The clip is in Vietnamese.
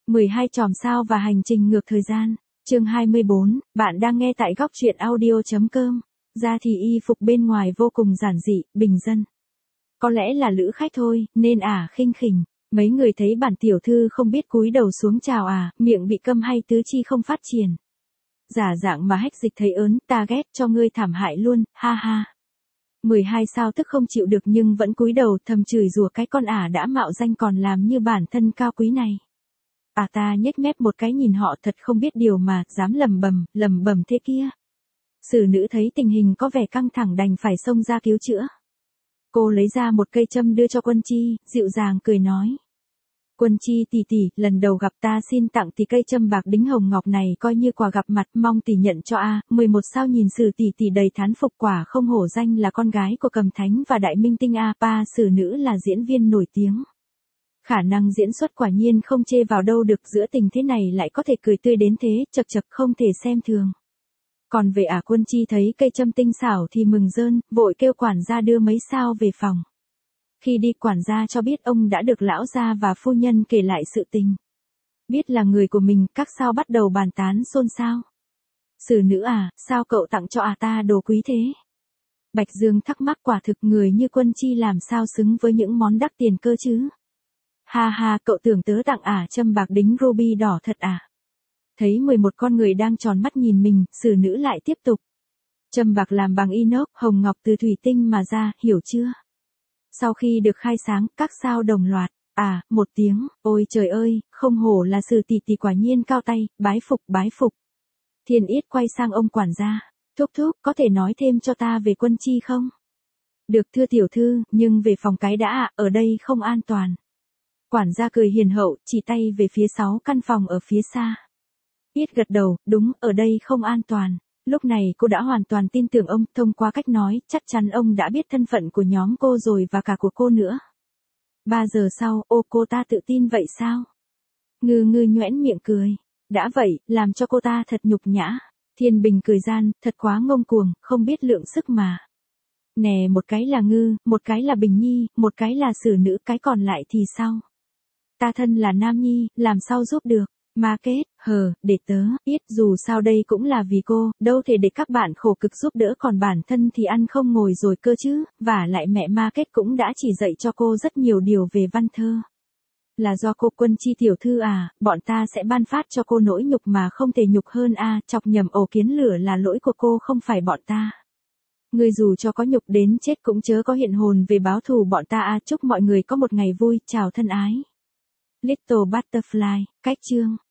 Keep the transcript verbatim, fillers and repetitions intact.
mười hai chòm sao và hành trình ngược thời gian. Chương hai mươi bốn, bạn đang nghe tại góc truyện audio chấm com. Ra thì y phục bên ngoài vô cùng giản dị, bình dân. Có lẽ là lữ khách thôi, nên ả khinh khỉnh. Mấy người thấy bản tiểu thư không biết cúi đầu xuống chào à, miệng bị câm hay tứ chi không phát triển. Giả dạng mà Hách Dịch thấy ớn, ta ghét cho ngươi thảm hại luôn, ha ha. mười hai sao tức không chịu được nhưng vẫn cúi đầu thầm chửi rủa cái con ả đã mạo danh còn làm như bản thân cao quý này. À ta nhếch mép một cái nhìn họ thật không biết điều mà, dám lầm bầm, lầm bầm thế kia. Sử nữ thấy tình hình có vẻ căng thẳng đành phải xông ra cứu chữa. Cô lấy ra một cây châm đưa cho Quân Chi, dịu dàng cười nói. Quân Chi tỷ tỷ, lần đầu gặp ta xin tặng tỷ cây châm bạc đính hồng ngọc này coi như quà gặp mặt, mong tỷ nhận cho a. mười một sao nhìn Sử tỷ tỷ đầy thán phục, quả không hổ danh là con gái của Cầm Thánh và Đại Minh Tinh a. Pa Sử nữ là diễn viên nổi tiếng. Khả năng diễn xuất quả nhiên không chê vào đâu được, giữa tình thế này lại có thể cười tươi đến thế, chật chật không thể xem thường. Còn về ả Quân Chi thấy cây châm tinh xảo thì mừng rơn, vội kêu quản gia đưa mấy sao về phòng. Khi đi quản gia cho biết ông đã được lão gia và phu nhân kể lại sự tình. Biết là người của mình, các sao bắt đầu bàn tán xôn xao. Sử nữ à, sao cậu tặng cho à ta đồ quý thế? Bạch Dương thắc mắc, quả thực người như Quân Chi làm sao xứng với những món đắt tiền cơ chứ? Ha ha, cậu tưởng tớ tặng ả châm bạc đính ruby đỏ thật à? Thấy mười một con người đang tròn mắt nhìn mình, Sử nữ lại tiếp tục. Châm bạc làm bằng inox, hồng ngọc từ thủy tinh mà ra, hiểu chưa? Sau khi được khai sáng, các sao đồng loạt, à, một tiếng, ôi trời ơi, không hổ là Sử tỷ tỷ quả nhiên cao tay, bái phục, bái phục. Thiên Yết quay sang ông quản gia, thúc thúc, có thể nói thêm cho ta về Quân Chi không? Được thưa tiểu thư, nhưng về phòng cái đã ạ, ở đây không an toàn. Quản gia cười hiền hậu, chỉ tay về phía sáu căn phòng ở phía xa. Yết gật đầu, đúng, ở đây không an toàn. Lúc này cô đã hoàn toàn tin tưởng ông, thông qua cách nói, chắc chắn ông đã biết thân phận của nhóm cô rồi và cả của cô nữa. Ba giờ sau, ô cô ta tự tin vậy sao? Ngư ngư nhoẻn miệng cười. Đã vậy, làm cho cô ta thật nhục nhã. Thiên Bình cười gian, thật quá ngông cuồng, không biết lượng sức mà. Nè, một cái là Ngư, một cái là Bình Nhi, một cái là Sử nữ, cái còn lại thì sao? Ta thân là Nam Nhi, làm sao giúp được? Ma Kết, hờ, để tớ, biết dù sao đây cũng là vì cô, đâu thể để các bạn khổ cực giúp đỡ còn bản thân thì ăn không ngồi rồi cơ chứ, và lại mẹ Ma Kết cũng đã chỉ dạy cho cô rất nhiều điều về văn thơ. Là do cô Quân Chi tiểu thư à, bọn ta sẽ ban phát cho cô nỗi nhục mà không thể nhục hơn a. À, chọc nhầm ổ kiến lửa là lỗi của cô không phải bọn ta. Người dù cho có nhục đến chết cũng chớ có hiện hồn về báo thù bọn ta a. À, chúc mọi người có một ngày vui, chào thân ái. Little Butterfly, cách chương.